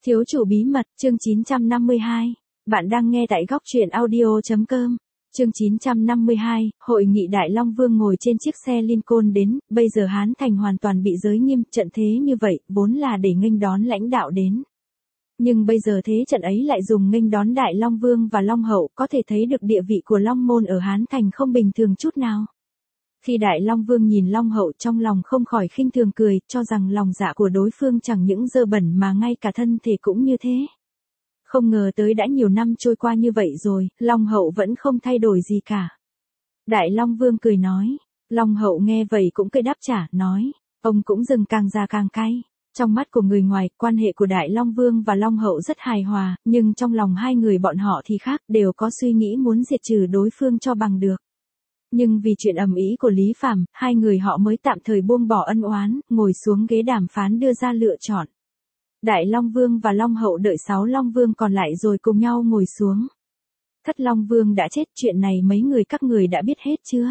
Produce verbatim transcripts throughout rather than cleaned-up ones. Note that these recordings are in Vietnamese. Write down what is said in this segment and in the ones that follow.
Thiếu chủ bí mật, chương chín trăm năm mươi hai. Bạn đang nghe tại góc truyện audio chấm com. Chương chín trăm năm mươi hai, hội nghị Đại Long Vương ngồi trên chiếc xe Lincoln đến, bây giờ Hán Thành hoàn toàn bị giới nghiêm, trận thế như vậy, vốn là để nghênh đón lãnh đạo đến. Nhưng bây giờ thế trận ấy lại dùng nghênh đón Đại Long Vương và Long Hậu, có thể thấy được địa vị của Long Môn ở Hán Thành không bình thường chút nào. Khi Đại Long Vương nhìn Long Hậu trong lòng không khỏi khinh thường cười, cho rằng lòng dạ của đối phương chẳng những dơ bẩn mà ngay cả thân thể cũng như thế. Không ngờ tới đã nhiều năm trôi qua như vậy rồi, Long Hậu vẫn không thay đổi gì cả. Đại Long Vương cười nói, Long Hậu nghe vậy cũng cười đáp trả, nói, ông cũng dừng càng già càng cay. Trong mắt của người ngoài, quan hệ của Đại Long Vương và Long Hậu rất hài hòa, nhưng trong lòng hai người bọn họ thì khác, đều có suy nghĩ muốn diệt trừ đối phương cho bằng được. Nhưng vì chuyện ầm ĩ của Lý Phàm, hai người họ mới tạm thời buông bỏ ân oán, ngồi xuống ghế đàm phán đưa ra lựa chọn. Đại Long Vương và Long Hậu đợi sáu Long Vương còn lại rồi cùng nhau ngồi xuống. Thất Long Vương đã chết, chuyện này mấy người các người đã biết hết chưa?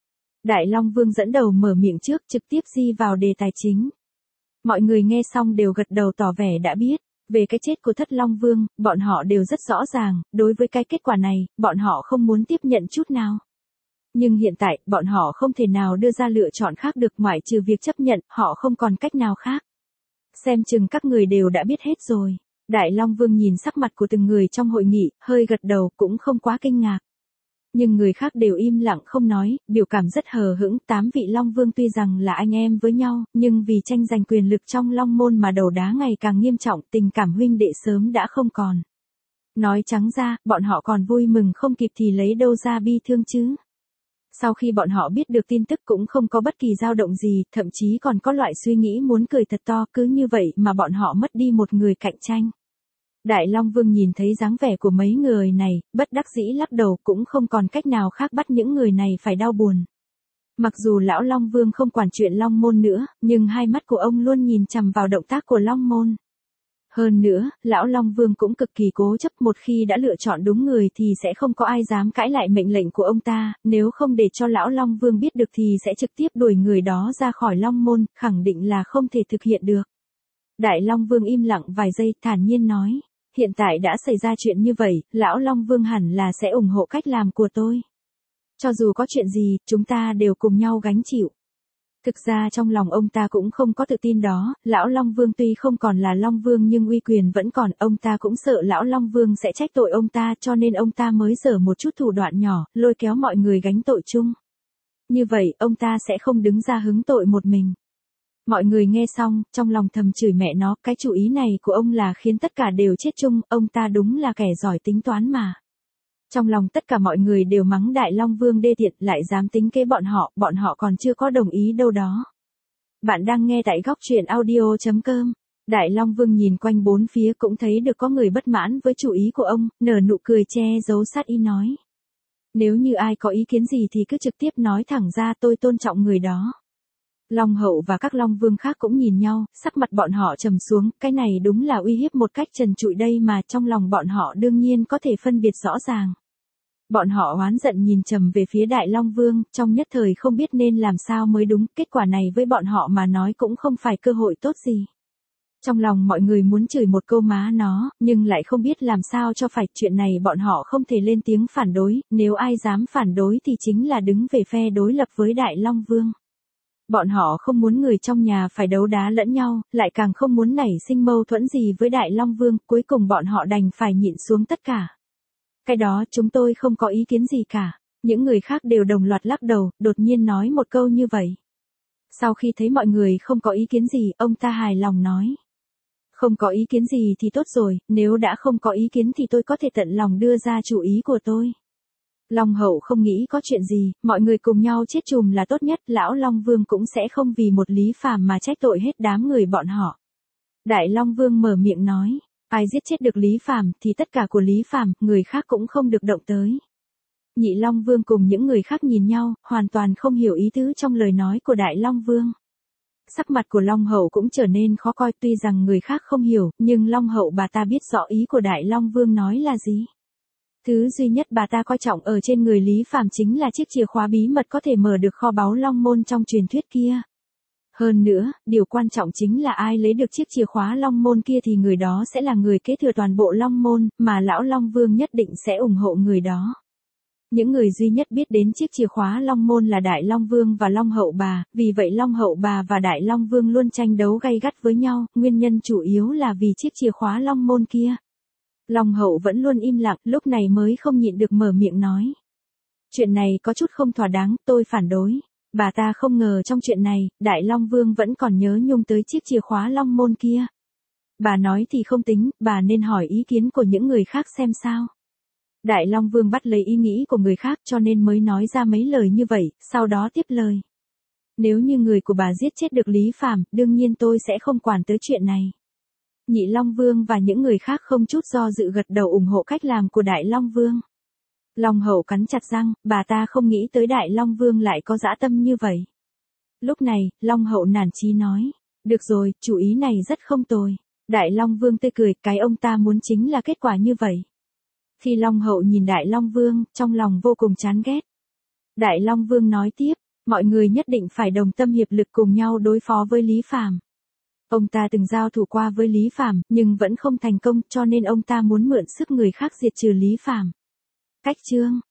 Đại Long Vương dẫn đầu mở miệng trước, trực tiếp di vào đề tài chính. Mọi người nghe xong đều gật đầu tỏ vẻ đã biết. Về cái chết của Thất Long Vương, bọn họ đều rất rõ ràng, đối với cái kết quả này, bọn họ không muốn tiếp nhận chút nào. Nhưng hiện tại, bọn họ không thể nào đưa ra lựa chọn khác được, ngoại trừ việc chấp nhận, họ không còn cách nào khác. Xem chừng các người đều đã biết hết rồi. Đại Long Vương nhìn sắc mặt của từng người trong hội nghị, hơi gật đầu, cũng không quá kinh ngạc. Nhưng người khác đều im lặng không nói, biểu cảm rất hờ hững. Tám vị Long Vương tuy rằng là anh em với nhau, nhưng vì tranh giành quyền lực trong Long Môn mà đầu đá ngày càng nghiêm trọng, tình cảm huynh đệ sớm đã không còn. Nói trắng ra, bọn họ còn vui mừng không kịp thì lấy đâu ra bi thương chứ. Sau khi bọn họ biết được tin tức cũng không có bất kỳ dao động gì, thậm chí còn có loại suy nghĩ muốn cười thật to, cứ như vậy mà bọn họ mất đi một người cạnh tranh. Đại Long Vương nhìn thấy dáng vẻ của mấy người này, bất đắc dĩ lắc đầu, cũng không còn cách nào khác bắt những người này phải đau buồn. Mặc dù lão Long Vương không quản chuyện Long Môn nữa, nhưng hai mắt của ông luôn nhìn chằm vào động tác của Long Môn. Hơn nữa, lão Long Vương cũng cực kỳ cố chấp, một khi đã lựa chọn đúng người thì sẽ không có ai dám cãi lại mệnh lệnh của ông ta, nếu không để cho lão Long Vương biết được thì sẽ trực tiếp đuổi người đó ra khỏi Long Môn, khẳng định là không thể thực hiện được. Đại Long Vương im lặng vài giây, thản nhiên nói, hiện tại đã xảy ra chuyện như vậy, lão Long Vương hẳn là sẽ ủng hộ cách làm của tôi. Cho dù có chuyện gì, chúng ta đều cùng nhau gánh chịu. Thực ra trong lòng ông ta cũng không có tự tin đó, lão Long Vương tuy không còn là Long Vương nhưng uy quyền vẫn còn, ông ta cũng sợ lão Long Vương sẽ trách tội ông ta, cho nên ông ta mới giở một chút thủ đoạn nhỏ, lôi kéo mọi người gánh tội chung. Như vậy, ông ta sẽ không đứng ra hứng tội một mình. Mọi người nghe xong, trong lòng thầm chửi mẹ nó, cái chủ ý này của ông là khiến tất cả đều chết chung, ông ta đúng là kẻ giỏi tính toán mà. Trong lòng tất cả mọi người đều mắng Đại Long Vương đê tiện, lại dám tính kế bọn họ, bọn họ còn chưa có đồng ý đâu đó. Bạn đang nghe tại góc truyện audio chấm com. Đại Long Vương nhìn quanh bốn phía cũng thấy được có người bất mãn với chủ ý của ông, nở nụ cười che giấu sát ý nói. Nếu như ai có ý kiến gì thì cứ trực tiếp nói thẳng ra, tôi tôn trọng người đó. Long Hậu và các Long Vương khác cũng nhìn nhau, sắc mặt bọn họ trầm xuống, cái này đúng là uy hiếp một cách trần trụi đây mà, trong lòng bọn họ đương nhiên có thể phân biệt rõ ràng. Bọn họ oán giận nhìn trầm về phía Đại Long Vương, trong nhất thời không biết nên làm sao mới đúng, kết quả này với bọn họ mà nói cũng không phải cơ hội tốt gì. Trong lòng mọi người muốn chửi một câu má nó, nhưng lại không biết làm sao cho phải, chuyện này bọn họ không thể lên tiếng phản đối, nếu ai dám phản đối thì chính là đứng về phe đối lập với Đại Long Vương. Bọn họ không muốn người trong nhà phải đấu đá lẫn nhau, lại càng không muốn nảy sinh mâu thuẫn gì với Đại Long Vương, cuối cùng bọn họ đành phải nhịn xuống tất cả. Cái đó chúng tôi không có ý kiến gì cả. Những người khác đều đồng loạt lắc đầu, đột nhiên nói một câu như vậy. Sau khi thấy mọi người không có ý kiến gì, ông ta hài lòng nói. Không có ý kiến gì thì tốt rồi, nếu đã không có ý kiến thì tôi có thể tận lòng đưa ra chủ ý của tôi. Long Hậu không nghĩ có chuyện gì, mọi người cùng nhau chết chùm là tốt nhất, lão Long Vương cũng sẽ không vì một Lý Phàm mà trách tội hết đám người bọn họ. Đại Long Vương mở miệng nói, ai giết chết được Lý Phàm thì tất cả của Lý Phàm, người khác cũng không được động tới. Nhị Long Vương cùng những người khác nhìn nhau, hoàn toàn không hiểu ý tứ trong lời nói của Đại Long Vương. Sắc mặt của Long Hậu cũng trở nên khó coi, tuy rằng người khác không hiểu, nhưng Long Hậu bà ta biết rõ ý của Đại Long Vương nói là gì. Thứ duy nhất bà ta coi trọng ở trên người Lý Phàm chính là chiếc chìa khóa bí mật có thể mở được kho báu Long Môn trong truyền thuyết kia. Hơn nữa, điều quan trọng chính là ai lấy được chiếc chìa khóa Long Môn kia thì người đó sẽ là người kế thừa toàn bộ Long Môn, mà lão Long Vương nhất định sẽ ủng hộ người đó. Những người duy nhất biết đến chiếc chìa khóa Long Môn là Đại Long Vương và Long Hậu Bà, vì vậy Long Hậu Bà và Đại Long Vương luôn tranh đấu gay gắt với nhau, nguyên nhân chủ yếu là vì chiếc chìa khóa Long Môn kia. Long Hậu vẫn luôn im lặng, lúc này mới không nhịn được mở miệng nói. Chuyện này có chút không thỏa đáng, tôi phản đối. Bà ta không ngờ trong chuyện này, Đại Long Vương vẫn còn nhớ nhung tới chiếc chìa khóa Long Môn kia. Bà nói thì không tính, bà nên hỏi ý kiến của những người khác xem sao. Đại Long Vương bắt lấy ý nghĩ của người khác cho nên mới nói ra mấy lời như vậy, sau đó tiếp lời. Nếu như người của bà giết chết được Lý Phàm, đương nhiên tôi sẽ không quản tới chuyện này. Nhị Long Vương và những người khác không chút do dự gật đầu ủng hộ cách làm của Đại Long Vương. Long Hậu cắn chặt răng, bà ta không nghĩ tới Đại Long Vương lại có dã tâm như vậy. Lúc này, Long Hậu nản chí nói, được rồi, chủ ý này rất không tồi. Đại Long Vương tươi cười, cái ông ta muốn chính là kết quả như vậy. Khi Long Hậu nhìn Đại Long Vương, trong lòng vô cùng chán ghét. Đại Long Vương nói tiếp, mọi người nhất định phải đồng tâm hiệp lực cùng nhau đối phó với Lý Phàm. Ông ta từng giao thủ qua với Lý Phàm, nhưng vẫn không thành công, cho nên ông ta muốn mượn sức người khác diệt trừ Lý Phàm. Cách chương